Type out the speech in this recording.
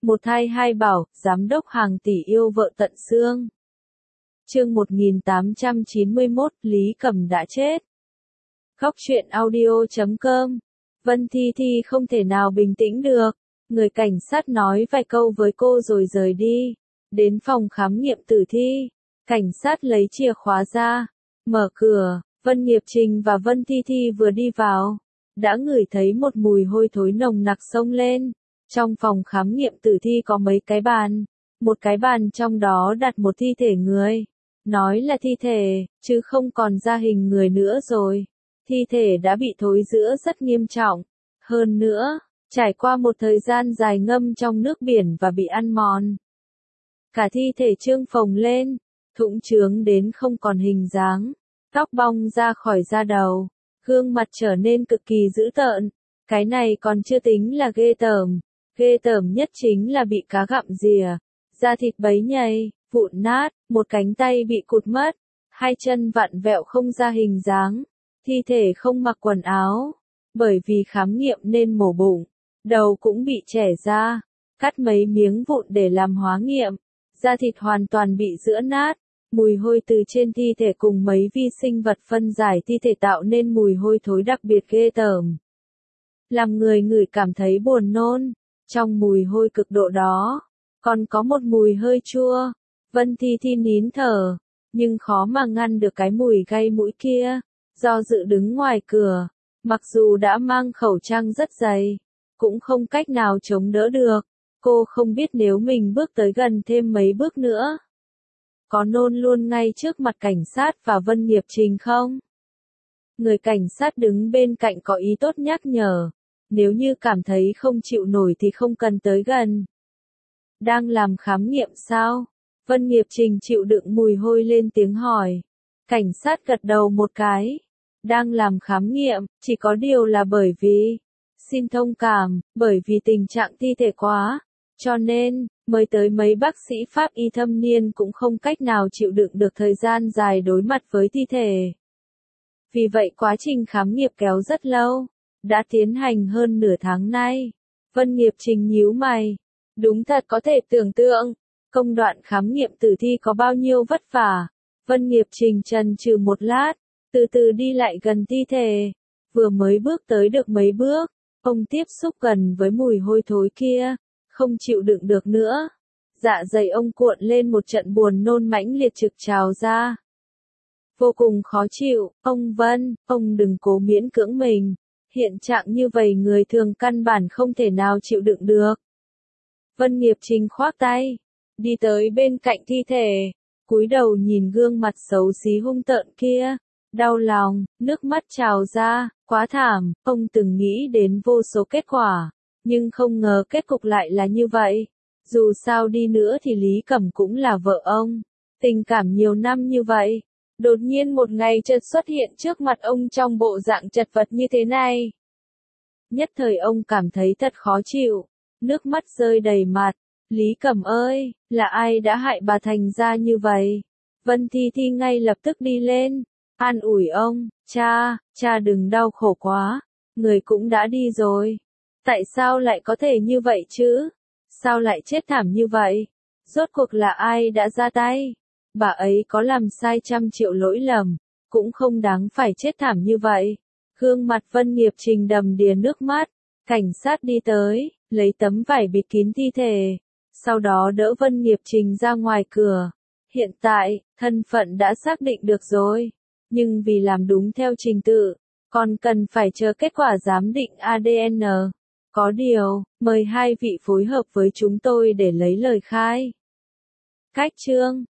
Một thai hai bảo, giám đốc hàng tỷ yêu vợ tận xương. Chương 1891, Lý Cầm đã chết. Khóc chuyện audio.com. Vân Thi Thi không thể nào bình tĩnh được. Người cảnh sát nói vài câu với cô rồi rời đi. Đến phòng khám nghiệm tử thi. Cảnh sát lấy chìa khóa ra. Mở cửa, Vân Nghiệp Trình và Vân Thi Thi vừa đi vào. Đã ngửi thấy một mùi hôi thối nồng nặc xông lên. Trong phòng khám nghiệm tử thi có mấy cái bàn. Một cái bàn trong đó đặt một thi thể người. Nói là thi thể, chứ không còn ra hình người nữa rồi. Thi thể đã bị thối rữa rất nghiêm trọng. Hơn nữa, trải qua một thời gian dài ngâm trong nước biển và bị ăn mòn. Cả thi thể trương phồng lên, thủng trướng đến không còn hình dáng. Tóc bong ra khỏi da đầu, gương mặt trở nên cực kỳ dữ tợn. Cái này còn chưa tính là ghê tởm. Ghê tởm nhất chính là bị cá gặm rìa, da thịt bấy nhầy, vụn nát, một cánh tay bị cụt mất, hai chân vặn vẹo không ra hình dáng, thi thể không mặc quần áo, bởi vì khám nghiệm nên mổ bụng, đầu cũng bị chẻ ra, cắt mấy miếng vụn để làm hóa nghiệm, da thịt hoàn toàn bị giữa nát, mùi hôi từ trên thi thể cùng mấy vi sinh vật phân giải thi thể tạo nên mùi hôi thối đặc biệt ghê tởm. Làm người ngửi cảm thấy buồn nôn. Trong mùi hôi cực độ đó, còn có một mùi hơi chua. Vân Thi Thi nín thở, nhưng khó mà ngăn được cái mùi gây mũi kia. Do dự đứng ngoài cửa, mặc dù đã mang khẩu trang rất dày, cũng không cách nào chống đỡ được. Cô không biết nếu mình bước tới gần thêm mấy bước nữa, có nôn luôn ngay trước mặt cảnh sát và Vân Nghiệp Trình không? Người cảnh sát đứng bên cạnh có ý tốt nhắc nhở. Nếu như cảm thấy không chịu nổi thì không cần tới gần. Đang làm khám nghiệm sao? Vân Nghiệp Trình chịu đựng mùi hôi lên tiếng hỏi. Cảnh sát gật đầu một cái. Đang làm khám nghiệm, chỉ có điều là bởi vì, xin thông cảm, bởi vì tình trạng thi thể quá, cho nên, mới tới mấy bác sĩ pháp y thâm niên cũng không cách nào chịu đựng được thời gian dài đối mặt với thi thể. Vì vậy quá trình khám nghiệm kéo rất lâu. Đã tiến hành hơn nửa tháng nay. Vân Nghiệp Trình nhíu mày. Đúng thật có thể tưởng tượng. Công đoạn khám nghiệm tử thi có bao nhiêu vất vả. Vân Nghiệp Trình chần chừ một lát. Từ từ đi lại gần thi thể. Vừa mới bước tới được mấy bước. Ông tiếp xúc gần với mùi hôi thối kia. Không chịu đựng được nữa. Dạ dày ông cuộn lên một trận buồn nôn mãnh liệt trực trào ra. Vô cùng khó chịu. Ông Vân, ông đừng cố miễn cưỡng mình. Hiện trạng như vậy người thường căn bản không thể nào chịu đựng được. Vân Nghiệp Trình khoác tay, đi tới bên cạnh thi thể, cúi đầu nhìn gương mặt xấu xí hung tợn kia, đau lòng, nước mắt trào ra, quá thảm, ông từng nghĩ đến vô số kết quả, nhưng không ngờ kết cục lại là như vậy. Dù sao đi nữa thì Lý Cẩm cũng là vợ ông, tình cảm nhiều năm như vậy. Đột nhiên một ngày chợt xuất hiện trước mặt ông trong bộ dạng chật vật như thế này. Nhất thời ông cảm thấy thật khó chịu, nước mắt rơi đầy mặt. Lý Cẩm ơi, là ai đã hại bà thành ra như vậy? Vân Thi Thi ngay lập tức đi lên, an ủi ông, cha đừng đau khổ quá, người cũng đã đi rồi. Tại sao lại có thể như vậy chứ? Sao lại chết thảm như vậy? Rốt cuộc là ai đã ra tay? Bà ấy có làm sai trăm triệu lỗi lầm, cũng không đáng phải chết thảm như vậy. Gương mặt Vân Nghiệp Trình đầm đìa nước mắt, cảnh sát đi tới, lấy tấm vải bịt kín thi thể, sau đó đỡ Vân Nghiệp Trình ra ngoài cửa. Hiện tại, thân phận đã xác định được rồi, nhưng vì làm đúng theo trình tự, còn cần phải chờ kết quả giám định ADN. Có điều, mời hai vị phối hợp với chúng tôi để lấy lời khai. Cách chương